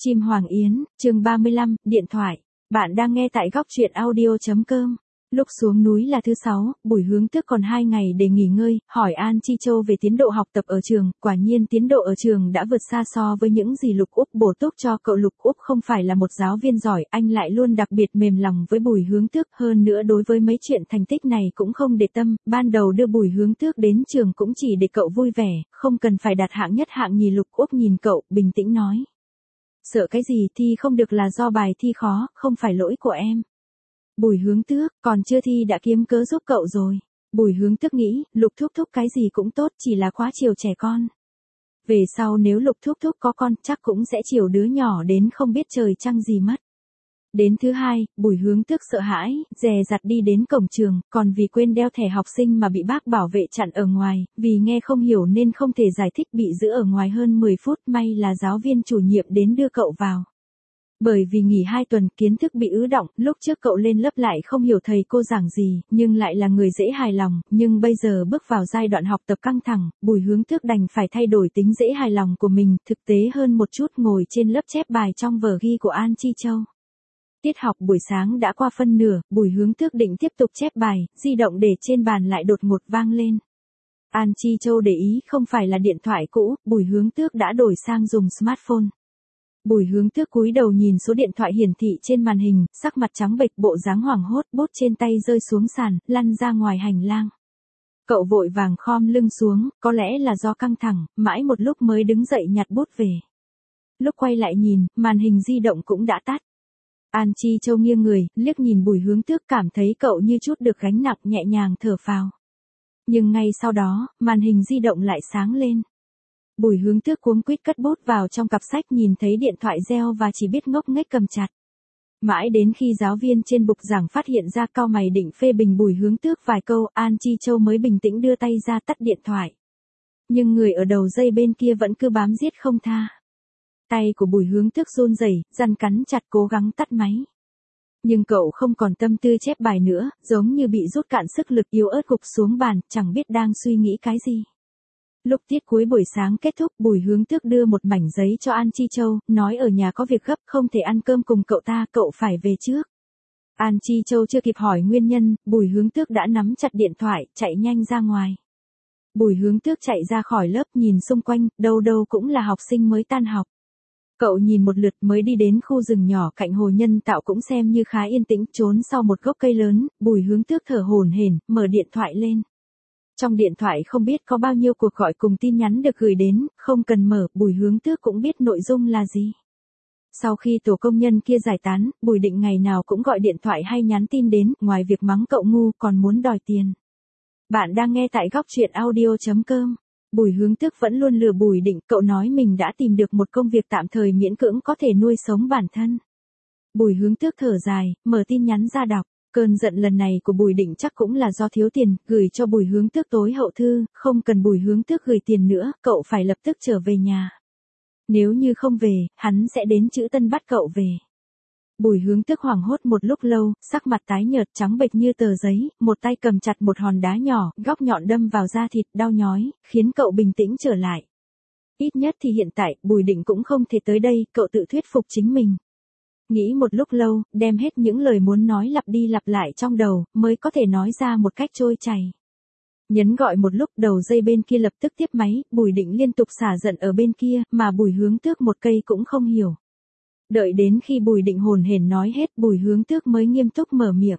Chim Hoàng Yến, chương 35, điện thoại. Bạn đang nghe tại góc truyện audio.com. Lúc xuống núi là thứ 6, Bùi Hướng Tước còn 2 ngày để nghỉ ngơi, hỏi An Chi Châu về tiến độ học tập ở trường, quả nhiên tiến độ ở trường đã vượt xa so với những gì Lục Úc bổ túc cho cậu. Lục Úc không phải là một giáo viên giỏi, anh lại luôn đặc biệt mềm lòng với Bùi Hướng Tước, hơn nữa đối với mấy chuyện thành tích này cũng không để tâm, ban đầu đưa Bùi Hướng Tước đến trường cũng chỉ để cậu vui vẻ, không cần phải đạt hạng nhất hạng nhì. Lục Úc nhìn cậu, bình tĩnh nói. Sợ cái gì, thi không được là do bài thi khó, không phải lỗi của em. Bùi Hướng Tước, còn chưa thi đã kiếm cớ giúp cậu rồi. Bùi Hướng Tước nghĩ, Lục Thúc Thúc cái gì cũng tốt, chỉ là quá chiều trẻ con. Về sau nếu Lục Thúc Thúc có con, chắc cũng sẽ chiều đứa nhỏ đến không biết trời trăng gì mất. Đến thứ 2, Bùi Hướng Tước sợ hãi, dè dặt đi đến cổng trường, còn vì quên đeo thẻ học sinh mà bị bác bảo vệ chặn ở ngoài, vì nghe không hiểu nên không thể giải thích, bị giữ ở ngoài hơn 10 phút, may là giáo viên chủ nhiệm đến đưa cậu vào. Bởi vì nghỉ 2 tuần, kiến thức bị ứ đọng, lúc trước cậu lên lớp lại không hiểu thầy cô giảng gì, nhưng lại là người dễ hài lòng, nhưng bây giờ bước vào giai đoạn học tập căng thẳng, Bùi Hướng Tước đành phải thay đổi tính dễ hài lòng của mình, thực tế hơn một chút, ngồi trên lớp chép bài trong vở ghi của An Chi Châu. Tiết học buổi sáng đã qua phân nửa, Bùi Hướng Tước định tiếp tục chép bài, di động để trên bàn lại đột ngột vang lên. An Chi Châu để ý không phải là điện thoại cũ, Bùi Hướng Tước đã đổi sang dùng smartphone. Bùi Hướng Tước cúi đầu nhìn số điện thoại hiển thị trên màn hình, sắc mặt trắng bệch, bộ dáng hoảng hốt, bút trên tay rơi xuống sàn, lăn ra ngoài hành lang. Cậu vội vàng khom lưng xuống, có lẽ là do căng thẳng, mãi một lúc mới đứng dậy nhặt bút về. Lúc quay lại nhìn, màn hình di động cũng đã tắt. An Chi Châu nghiêng người, liếc nhìn Bùi Hướng Tước, cảm thấy cậu như chút được gánh nặng, nhẹ nhàng thở phào. Nhưng ngay sau đó, màn hình di động lại sáng lên. Bùi Hướng Tước cuống quýt cất bút vào trong cặp sách, nhìn thấy điện thoại reo và chỉ biết ngốc nghếch cầm chặt. Mãi đến khi giáo viên trên bục giảng phát hiện ra, cau mày định phê bình Bùi Hướng Tước vài câu, An Chi Châu mới bình tĩnh đưa tay ra tắt điện thoại. Nhưng người ở đầu dây bên kia vẫn cứ bám giết không tha. Tay của Bùi Hướng Tước run rẩy, răng cắn chặt cố gắng tắt máy. Nhưng cậu không còn tâm tư chép bài nữa, giống như bị rút cạn sức lực, yếu ớt gục xuống bàn, chẳng biết đang suy nghĩ cái gì. Lúc tiết cuối buổi sáng kết thúc, Bùi Hướng Tước đưa một mảnh giấy cho An Chi Châu, nói ở nhà có việc gấp, không thể ăn cơm cùng cậu ta, cậu phải về trước. An Chi Châu chưa kịp hỏi nguyên nhân, Bùi Hướng Tước đã nắm chặt điện thoại, chạy nhanh ra ngoài. Bùi Hướng Tước chạy ra khỏi lớp, nhìn xung quanh, đâu đâu cũng là học sinh mới tan học. Cậu nhìn một lượt mới đi đến khu rừng nhỏ cạnh hồ nhân tạo, cũng xem như khá yên tĩnh, trốn sau một gốc cây lớn, Bùi Hướng Tước thở hổn hển, mở điện thoại lên. Trong điện thoại không biết có bao nhiêu cuộc gọi cùng tin nhắn được gửi đến, không cần mở, Bùi Hướng Tước cũng biết nội dung là gì. Sau khi tổ công nhân kia giải tán, Bùi Định ngày nào cũng gọi điện thoại hay nhắn tin đến, ngoài việc mắng cậu ngu còn muốn đòi tiền. Bạn đang nghe tại góc truyện audio.com. Bùi Hướng Tước vẫn luôn lừa Bùi Định, cậu nói mình đã tìm được một công việc tạm thời miễn cưỡng có thể nuôi sống bản thân. Bùi Hướng Tước thở dài, mở tin nhắn ra đọc. Cơn giận lần này của Bùi Định chắc cũng là do thiếu tiền, gửi cho Bùi Hướng Tước tối hậu thư, không cần Bùi Hướng Tước gửi tiền nữa, cậu phải lập tức trở về nhà. Nếu như không về, hắn sẽ đến Chữ Tân bắt cậu về. Bùi Hướng Tước hoảng hốt một lúc lâu, sắc mặt tái nhợt trắng bệch như tờ giấy, một tay cầm chặt một hòn đá nhỏ, góc nhọn đâm vào da thịt, đau nhói, khiến cậu bình tĩnh trở lại. Ít nhất thì hiện tại, Bùi Định cũng không thể tới đây, cậu tự thuyết phục chính mình. Nghĩ một lúc lâu, đem hết những lời muốn nói lặp đi lặp lại trong đầu, mới có thể nói ra một cách trôi chảy. Nhấn gọi một lúc, đầu dây bên kia lập tức tiếp máy, Bùi Định liên tục xả giận ở bên kia, mà Bùi Hướng Tước một cây cũng không hiểu. Đợi đến khi Bùi Định hồn hển nói hết, Bùi Hướng Tước mới nghiêm túc mở miệng.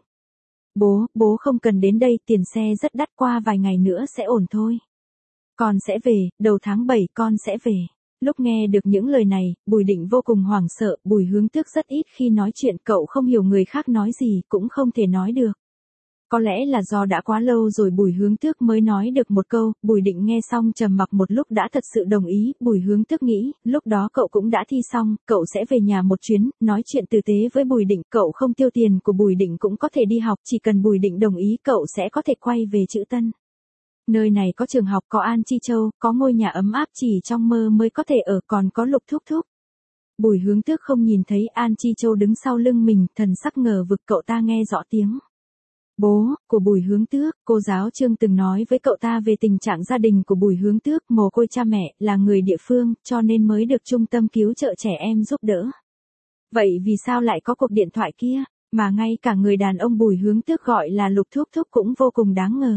Bố không cần đến đây, tiền xe rất đắt, qua vài ngày nữa sẽ ổn thôi. Con sẽ về, đầu tháng 7 con sẽ về. Lúc nghe được những lời này, Bùi Định vô cùng hoảng sợ, Bùi Hướng Tước rất ít khi nói chuyện, cậu không hiểu người khác nói gì, cũng không thể nói được. Có lẽ là do đã quá lâu rồi Bùi Hướng Tước mới nói được một câu, Bùi Định nghe xong trầm mặc một lúc đã thật sự đồng ý, Bùi Hướng Tước nghĩ, lúc đó cậu cũng đã thi xong, cậu sẽ về nhà một chuyến, nói chuyện tử tế với Bùi Định, cậu không tiêu tiền của Bùi Định cũng có thể đi học, chỉ cần Bùi Định đồng ý cậu sẽ có thể quay về Chữ Tân. Nơi này có trường học, có An Chi Châu, có ngôi nhà ấm áp chỉ trong mơ mới có thể ở, còn có Lục Thúc Thúc. Bùi Hướng Tước không nhìn thấy An Chi Châu đứng sau lưng mình, thần sắc ngờ vực, cậu ta nghe rõ tiếng Bố của Bùi Hướng Tước, cô giáo Trương từng nói với cậu ta về tình trạng gia đình của Bùi Hướng Tước, mồ côi cha mẹ, là người địa phương, cho nên mới được trung tâm cứu trợ trẻ em giúp đỡ. Vậy vì sao lại có cuộc điện thoại kia, mà ngay cả người đàn ông Bùi Hướng Tước gọi là Lục Thúc Thúc cũng vô cùng đáng ngờ.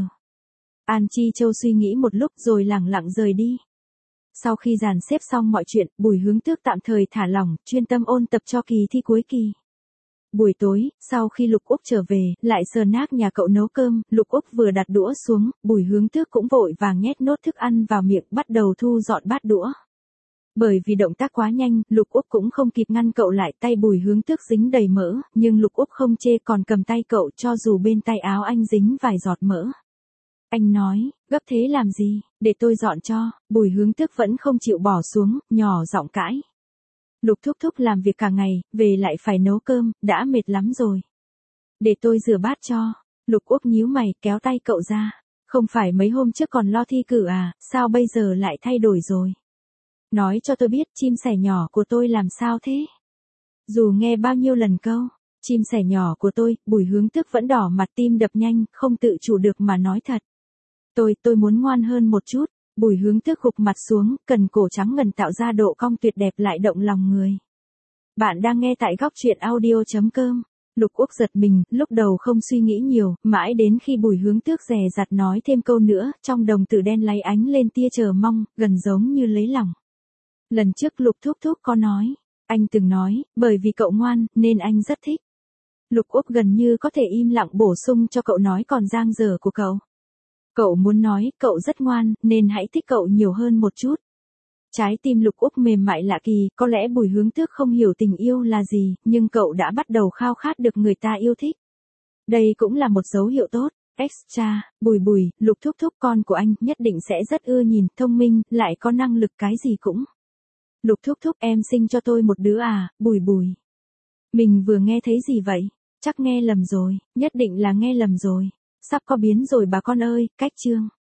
An Chi Châu suy nghĩ một lúc rồi lẳng lặng rời đi. Sau khi dàn xếp xong mọi chuyện, Bùi Hướng Tước tạm thời thả lỏng, chuyên tâm ôn tập cho kỳ thi cuối kỳ. Buổi tối, sau khi Lục Úc trở về, lại sờ nát nhà cậu nấu cơm, Lục Úc vừa đặt đũa xuống, Bùi Hướng Tước cũng vội vàng nhét nốt thức ăn vào miệng, bắt đầu thu dọn bát đũa. Bởi vì động tác quá nhanh, Lục Úc cũng không kịp ngăn cậu lại, tay Bùi Hướng Tước dính đầy mỡ, nhưng Lục Úc không chê, còn cầm tay cậu cho dù bên tay áo anh dính vài giọt mỡ. Anh nói, gấp thế làm gì, để tôi dọn cho. Bùi Hướng Tước vẫn không chịu bỏ xuống, nhỏ giọng cãi. Lục Thúc Thúc làm việc cả ngày, về lại phải nấu cơm, đã mệt lắm rồi. Để tôi rửa bát cho. Lục Úc nhíu mày, kéo tay cậu ra. Không phải mấy hôm trước còn lo thi cử à, sao bây giờ lại thay đổi rồi? Nói cho tôi biết chim sẻ nhỏ của tôi làm sao thế? Dù nghe bao nhiêu lần câu, chim sẻ nhỏ của tôi, Bùi Hướng Tước vẫn đỏ mặt, tim đập nhanh, không tự chủ được mà nói thật. Tôi muốn ngoan hơn một chút. Bùi Hướng Tước gục mặt xuống, cần cổ trắng ngần tạo ra độ cong tuyệt đẹp lại động lòng người. Bạn đang nghe tại góc truyện audio.com. Lục Úc giật mình, lúc đầu không suy nghĩ nhiều, mãi đến khi Bùi Hướng Tước dè dặt nói thêm câu nữa, trong đồng tử đen láy ánh lên tia chờ mong, gần giống như lấy lòng. Lần trước Lục Thúc Thúc có nói, anh từng nói, bởi vì cậu ngoan, nên anh rất thích. Lục Úc gần như có thể im lặng bổ sung cho cậu nói còn dang dở của cậu. Cậu muốn nói, cậu rất ngoan, nên hãy thích cậu nhiều hơn một chút. Trái tim Lục Úc mềm mại lạ kỳ, có lẽ Bùi Hướng Tước không hiểu tình yêu là gì, nhưng cậu đã bắt đầu khao khát được người ta yêu thích. Đây cũng là một dấu hiệu tốt. Extra, Bùi, Lục Thúc Thúc con của anh nhất định sẽ rất ưa nhìn, thông minh, lại có năng lực cái gì cũng. Lục Thúc Thúc em sinh cho tôi một đứa à, Bùi. Mình vừa nghe thấy gì vậy? Chắc nghe lầm rồi, nhất định là nghe lầm rồi. Sắp có biến rồi bà con ơi, cách chương.